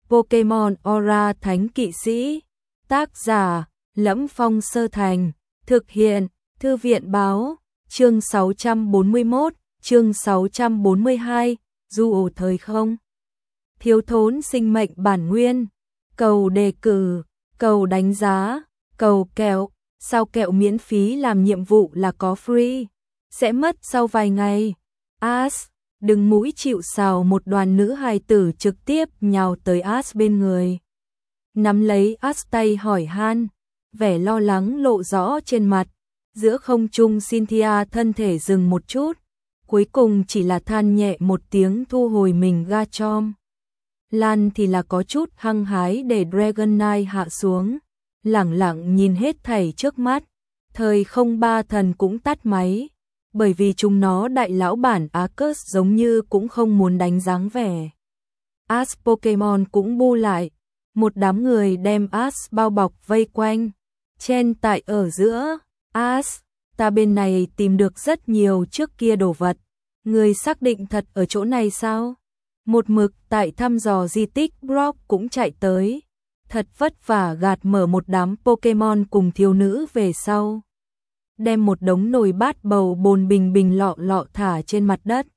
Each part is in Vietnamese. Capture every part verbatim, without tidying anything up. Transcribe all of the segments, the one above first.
Pokemon Aura Thánh Kỵ Sĩ. Tác giả: Lẫm Phong Sơ Thành. Thực hiện: Thư viện Báo. Chương sáu trăm bốn mươi mốt, chương sáu trăm bốn mươi hai, du ổ thời không. Thiếu thốn sinh mệnh bản nguyên. Cầu đề cử, cầu đánh giá, cầu kẹo. Sao kẹo miễn phí làm nhiệm vụ là có free, sẽ mất sau vài ngày. Ash, đừng mũi chịu sào, một đoàn nữ hài tử trực tiếp nhào tới Ash bên người. Nắm lấy Ash tay hỏi han, vẻ lo lắng lộ rõ trên mặt. Giữa không trung Cynthia thân thể dừng một chút, cuối cùng chỉ là than nhẹ một tiếng thu hồi mình ga chom. Lan thì là có chút hăng hái để Dragonite hạ xuống, lẳng lặng nhìn hết thảy trước mắt. Thời không ba thần cũng tắt máy, bởi vì chúng nó đại lão bản Arceus giống như cũng không muốn đánh dáng vẻ. Ash Pokemon cũng bu lại, một đám người đem Ash bao bọc vây quanh, chen tại ở giữa. Ash, ta bên này tìm được rất nhiều trước kia đồ vật, người xác định thật ở chỗ này sao? Một mực tại thăm dò di tích Brock cũng chạy tới, thật vất vả gạt mở một đám Pokemon cùng thiếu nữ về sau. Đem một đống nồi bát bầu bồn bình bình lọ lọ thả trên mặt đất.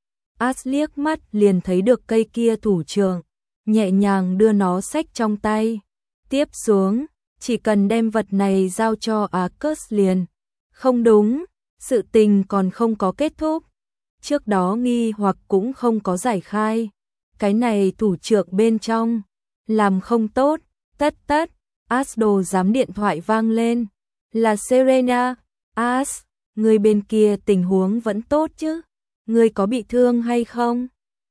Ash liếc mắt liền thấy được cây kia thủ trưởng, nhẹ nhàng đưa nó xách trong tay. Tiếp xuống, chỉ cần đem vật này giao cho Arceus liền. Không đúng, sự tình còn không có kết thúc. Trước đó nghi hoặc cũng không có giải khai. Cái này thủ trưởng bên trong làm không tốt. Tất tất, Ash đồ giám điện thoại vang lên. Là Serena. Ash, người bên kia tình huống vẫn tốt chứ? Người có bị thương hay không?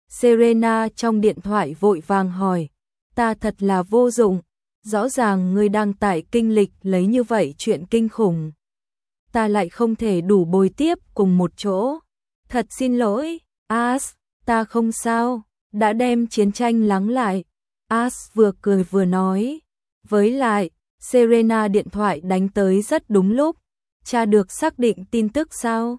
Serena trong điện thoại vội vàng hỏi. Ta thật là vô dụng. Rõ ràng người đang tải kinh lịch lấy như vậy chuyện kinh khủng. Ta lại không thể đủ bồi tiếp cùng một chỗ. Thật xin lỗi, Ash, ta không sao, đã đem chiến tranh lắng lại. Ash vừa cười vừa nói. Với lại, Serena điện thoại đánh tới rất đúng lúc. Cha được xác định tin tức sao?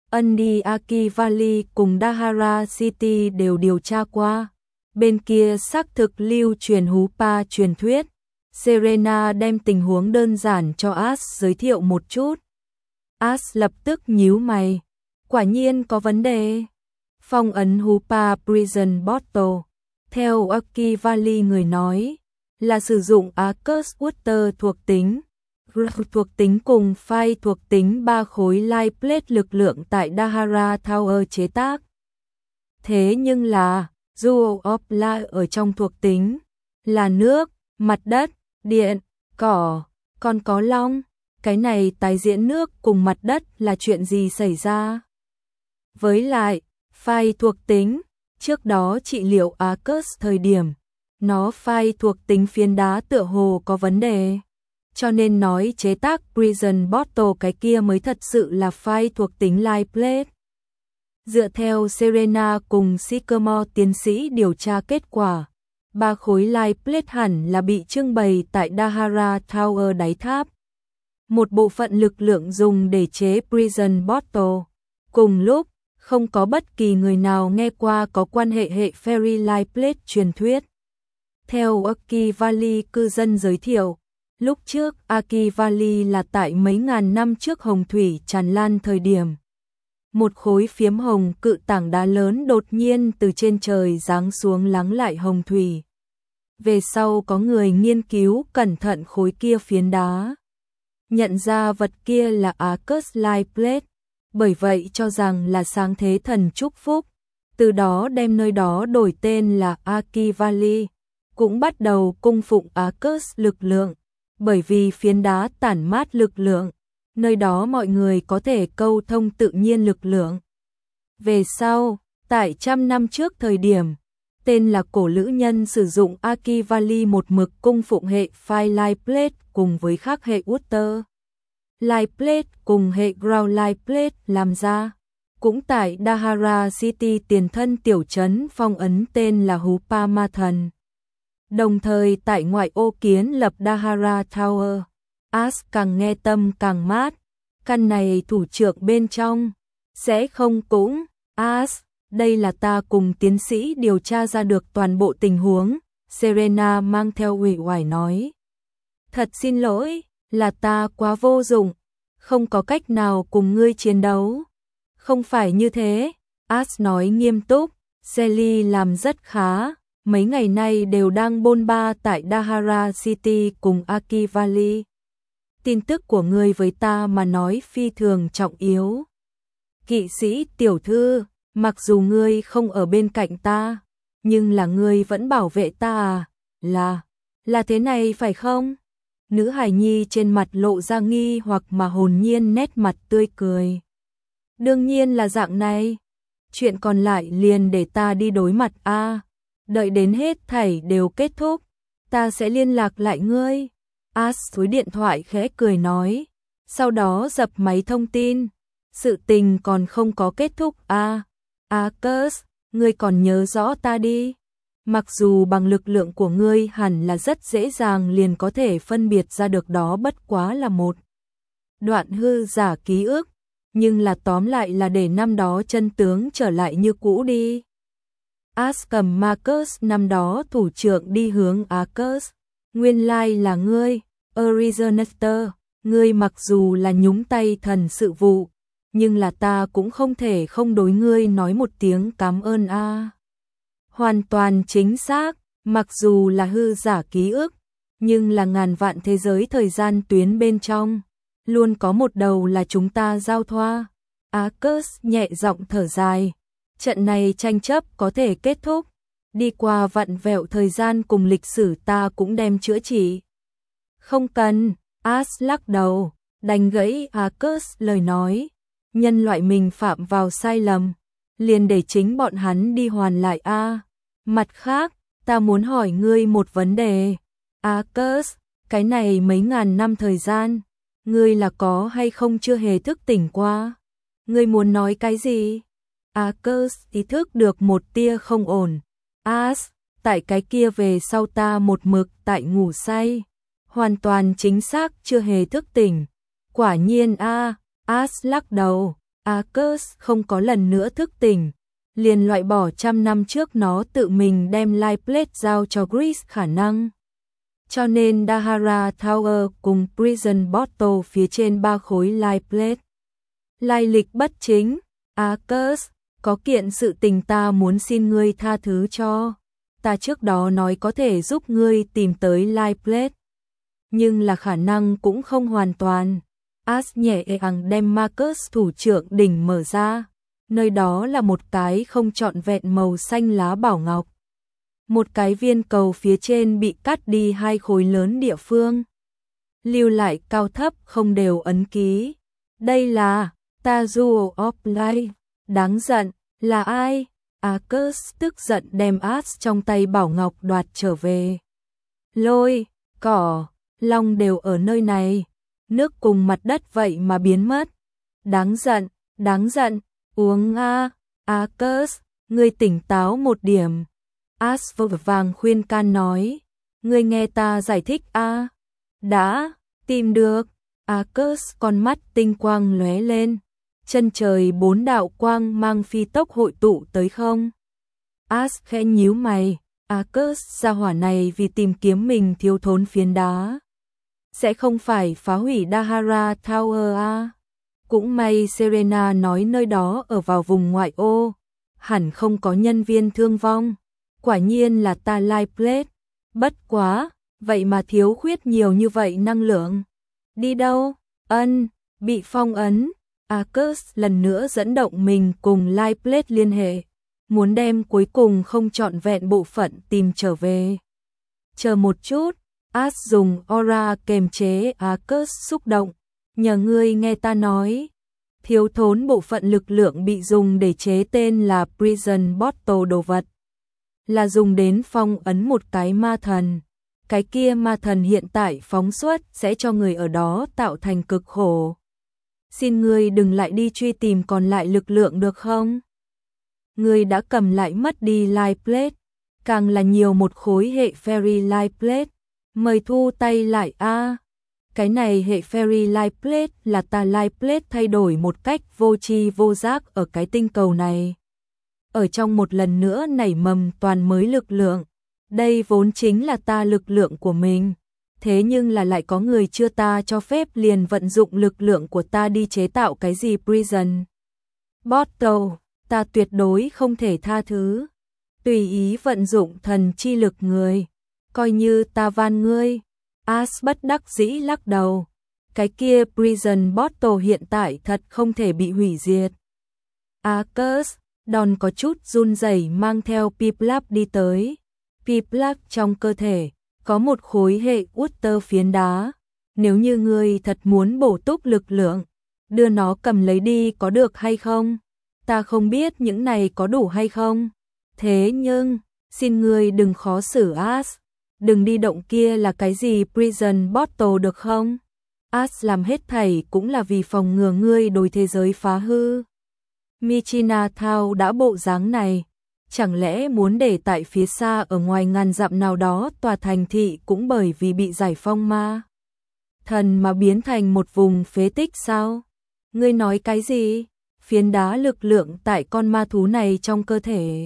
Ân Aki Valley cùng Dahara City đều điều tra qua. Bên kia xác thực lưu truyền hú pa truyền thuyết. Serena đem tình huống đơn giản cho Ash giới thiệu một chút. Ash lập tức nhíu mày. Quả nhiên có vấn đề. Phong ấn Hoopa Prison Bottle. Theo Aki Valley người nói, là sử dụng Arceus Water thuộc tính, thuộc tính cùng Fire thuộc tính ba khối Light Plate lực lượng tại Dahara Tower chế tác. Thế nhưng là, Jewel of Light ở trong thuộc tính, là nước, mặt đất, điện, cỏ, còn có long. Cái này tái diễn nước cùng mặt đất là chuyện gì xảy ra? Với lại, Fire thuộc tính, trước đó trị liệu Arceus thời điểm, nó Fire thuộc tính phiến đá tựa hồ có vấn đề. Cho nên nói chế tác Prison Bottle cái kia mới thật sự là Fire thuộc tính Light Plate. Dựa theo Serena cùng Sycamore tiến sĩ điều tra kết quả, ba khối Light Plate hẳn là bị trưng bày tại Dahara Tower đáy tháp. Một bộ phận lực lượng dùng để chế Prison Bottle. Cùng lúc, không có bất kỳ người nào nghe qua có quan hệ hệ Fairy Light Plate truyền thuyết. Theo Aki Valley cư dân giới thiệu, lúc trước Aki Valley là tại mấy ngàn năm trước hồng thủy tràn lan thời điểm. Một khối phiếm hồng cự tảng đá lớn đột nhiên từ trên trời giáng xuống lắng lại hồng thủy. Về sau có người nghiên cứu cẩn thận khối kia phiến đá, nhận ra vật kia là Arceus Light Plate, bởi vậy cho rằng là sáng thế thần chúc phúc, từ đó đem nơi đó đổi tên là Aki Valley, cũng bắt đầu cung phụng Arceus lực lượng, bởi vì phiến đá tản mát lực lượng, nơi đó mọi người có thể câu thông tự nhiên lực lượng. Về sau, tại trăm năm trước thời điểm, tên là cổ lữ nhân sử dụng Aki Valley một mực cung phụng hệ Fire Light Plate cùng với khác hệ Water Light Plate cùng hệ Ground Light Plate làm ra. Cũng tại Dahara City tiền thân tiểu trấn phong ấn tên là Hoopa Ma Thần. Đồng thời tại ngoại ô kiến lập Dahara Tower. Ash càng nghe tâm càng mát. Căn này thủ trưởng bên trong sẽ không cũng. Ash, đây là ta cùng tiến sĩ điều tra ra được toàn bộ tình huống. Serena mang theo uể oải nói. Thật xin lỗi, là ta quá vô dụng, không có cách nào cùng ngươi chiến đấu. Không phải như thế, Ash nói nghiêm túc, Sally làm rất khá, mấy ngày nay đều đang bôn ba tại Dahara City cùng Aki Valley. Tin tức của ngươi với ta mà nói phi thường trọng yếu. Kỵ sĩ tiểu thư, mặc dù ngươi không ở bên cạnh ta, nhưng là ngươi vẫn bảo vệ ta à? Là, là thế này phải không? Nữ hài nhi trên mặt lộ ra nghi hoặc mà hồn nhiên nét mặt tươi cười. Đương nhiên là dạng này. Chuyện còn lại liền để ta đi đối mặt a. À, đợi đến hết thảy đều kết thúc, ta sẽ liên lạc lại ngươi. Ash túi điện thoại khẽ cười nói, sau đó dập máy thông tin. Sự tình còn không có kết thúc a. À, Arcus, ngươi còn nhớ rõ ta đi. Mặc dù bằng lực lượng của ngươi hẳn là rất dễ dàng liền có thể phân biệt ra được đó bất quá là một đoạn hư giả ký ức, nhưng là tóm lại là để năm đó chân tướng trở lại như cũ đi. Ash cầm Marcus năm đó thủ trưởng đi hướng Arcus. Nguyên lai là ngươi, Originator, ngươi mặc dù là nhúng tay thần sự vụ, nhưng là ta cũng không thể không đối ngươi nói một tiếng cảm ơn a. À. Hoàn toàn chính xác, mặc dù là hư giả ký ức, nhưng là ngàn vạn thế giới thời gian tuyến bên trong, luôn có một đầu là chúng ta giao thoa. Arcus nhẹ giọng thở dài, trận này tranh chấp có thể kết thúc, đi qua vặn vẹo thời gian cùng lịch sử ta cũng đem chữa trị. Không cần, Ash lắc đầu, đánh gãy Arcus lời nói, nhân loại mình phạm vào sai lầm, liền để chính bọn hắn đi hoàn lại a. À. Mặt khác, ta muốn hỏi ngươi một vấn đề. Arcus, cái này mấy ngàn năm thời gian, ngươi là có hay không chưa hề thức tỉnh qua? Ngươi muốn nói cái gì? Arcus ý thức được một tia không ổn. Ash, tại cái kia về sau ta một mực tại ngủ say, hoàn toàn chính xác chưa hề thức tỉnh. Quả nhiên a. À, Ash lắc đầu. Arcus không có lần nữa thức tỉnh, liền loại bỏ trăm năm trước nó tự mình đem Life Plate giao cho Grease khả năng. Cho nên Dahara Tower cùng Prison Bottle phía trên ba khối Life Plate. Lai lịch bất chính, Arcus, có kiện sự tình ta muốn xin ngươi tha thứ cho. Ta trước đó nói có thể giúp ngươi tìm tới Life Plate, nhưng là khả năng cũng không hoàn toàn. Ash nhẹ nhàng đem Marcus thủ trưởng đỉnh mở ra, nơi đó là một cái không trọn vẹn màu xanh lá bảo ngọc. Một cái viên cầu phía trên bị cắt đi hai khối lớn địa phương, lưu lại cao thấp không đều ấn ký. Đây là Tattoo of Life. Đáng giận, là ai? Arcus tức giận đem Ash trong tay bảo ngọc đoạt trở về. Lôi, cỏ, long đều ở nơi này. Nước cùng mặt đất vậy mà biến mất. Đáng giận, đáng giận, uống a. Arcus, ngươi tỉnh táo một điểm. Ash vội vàng khuyên can nói, ngươi nghe ta giải thích a. Đã, tìm được. Arcus con mắt tinh quang lóe lên, chân trời bốn đạo quang mang phi tốc hội tụ tới không. Ash khẽ nhíu mày, Arcus gia hỏa này vì tìm kiếm mình thiếu thốn phiến đá, sẽ không phải phá hủy Dahara Tower a. Cũng may Serena nói nơi đó ở vào vùng ngoại ô, hẳn không có nhân viên thương vong. Quả nhiên là ta Life Plate. Bất quá, vậy mà thiếu khuyết nhiều như vậy năng lượng. Đi đâu? Ân, bị phong ấn. Arcus lần nữa dẫn động mình cùng Life Plate liên hệ, muốn đem cuối cùng không trọn vẹn bộ phận tìm trở về. Chờ một chút. Ash dùng aura kềm chế Arcus xúc động, nhờ ngươi nghe ta nói. Thiếu thốn bộ phận lực lượng bị dùng để chế tên là Prison Bottle đồ vật, là dùng đến phong ấn một cái ma thần. Cái kia ma thần hiện tại phóng xuất sẽ cho người ở đó tạo thành cực khổ. Xin ngươi đừng lại đi truy tìm còn lại lực lượng được không? Ngươi đã cầm lại mất đi Life Plate, càng là nhiều một khối hệ Fairy Life Plate. Mời thu tay lại a. À. Cái này hệ Fairy Life Plate là ta Life Plate thay đổi một cách vô tri vô giác ở cái tinh cầu này. Ở trong một lần nữa nảy mầm toàn mới lực lượng, Đây vốn chính là ta lực lượng của mình. Thế nhưng là lại có người chưa ta cho phép liền vận dụng lực lượng của ta đi chế tạo cái gì Prison Bottle, ta tuyệt đối không thể tha thứ. Tùy ý vận dụng thần chi lực người, coi như ta van ngươi. Ash bất đắc dĩ lắc đầu. Cái kia Prison Bottle hiện tại thật không thể bị hủy diệt. Arcus, Don có chút run rẩy mang theo Piplap đi tới. Piplap trong cơ thể có một khối hệ Water phiến đá. Nếu như ngươi thật muốn bổ túc lực lượng, đưa nó cầm lấy đi có được hay không? Ta không biết những này có đủ hay không. Thế nhưng, xin ngươi đừng khó xử Ash. Đừng đi động kia là cái gì Prison Bottle được không? Ash làm hết thảy cũng là vì phòng ngừa ngươi đối thế giới phá hư. Michina Thao đã bộ dáng này. Chẳng lẽ muốn để tại phía xa ở ngoài ngàn dặm nào đó tòa thành thị cũng bởi vì bị giải phong ma thần mà biến thành một vùng phế tích sao? Ngươi nói cái gì? Phiến đá lực lượng tại con ma thú này trong cơ thể.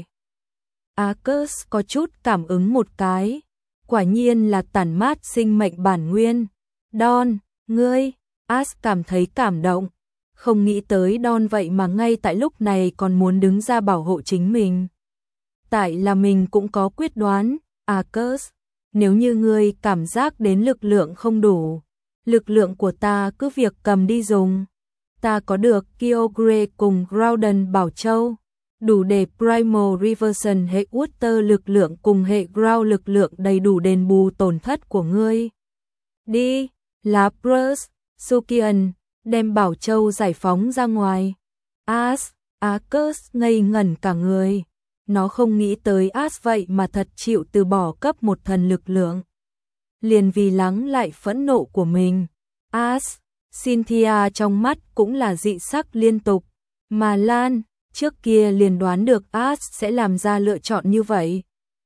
Arcus có chút cảm ứng một cái. Quả nhiên là tản mát sinh mệnh bản nguyên. Don, ngươi, Ash cảm thấy cảm động. Không nghĩ tới Don vậy mà ngay tại lúc này còn muốn đứng ra bảo hộ chính mình. Tại là mình cũng có quyết đoán, Arcus, nếu như ngươi cảm giác đến lực lượng không đủ, lực lượng của ta cứ việc cầm đi dùng. Ta có được Kyogre cùng Groudon Bảo Châu, đủ để Primal Reversion hệ Water lực lượng cùng hệ Ground lực lượng đầy đủ đền bù tổn thất của ngươi. Đi, Lapras, Sukian, đem Bảo Châu giải phóng ra ngoài. Ash, Arcus ngây ngẩn cả người. Nó không nghĩ tới Ash vậy mà thật chịu từ bỏ cấp một thần lực lượng. Liền vì lắng lại phẫn nộ của mình. Ash, Cynthia trong mắt cũng là dị sắc liên tục. Mà Lan, trước kia liền đoán được Ash sẽ làm ra lựa chọn như vậy.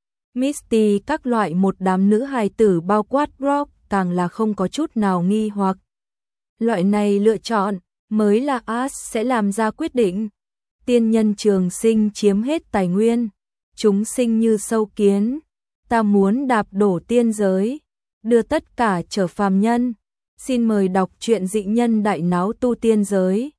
Misty các loại một đám nữ hài tử bao quát Rock càng là không có chút nào nghi hoặc. Loại này lựa chọn mới là Ash sẽ làm ra quyết định. Tiên nhân trường sinh chiếm hết tài nguyên, chúng sinh như sâu kiến, ta muốn đạp đổ tiên giới, đưa tất cả trở phàm nhân. Xin mời đọc truyện Dị Nhân Đại Náo Tu Tiên Giới.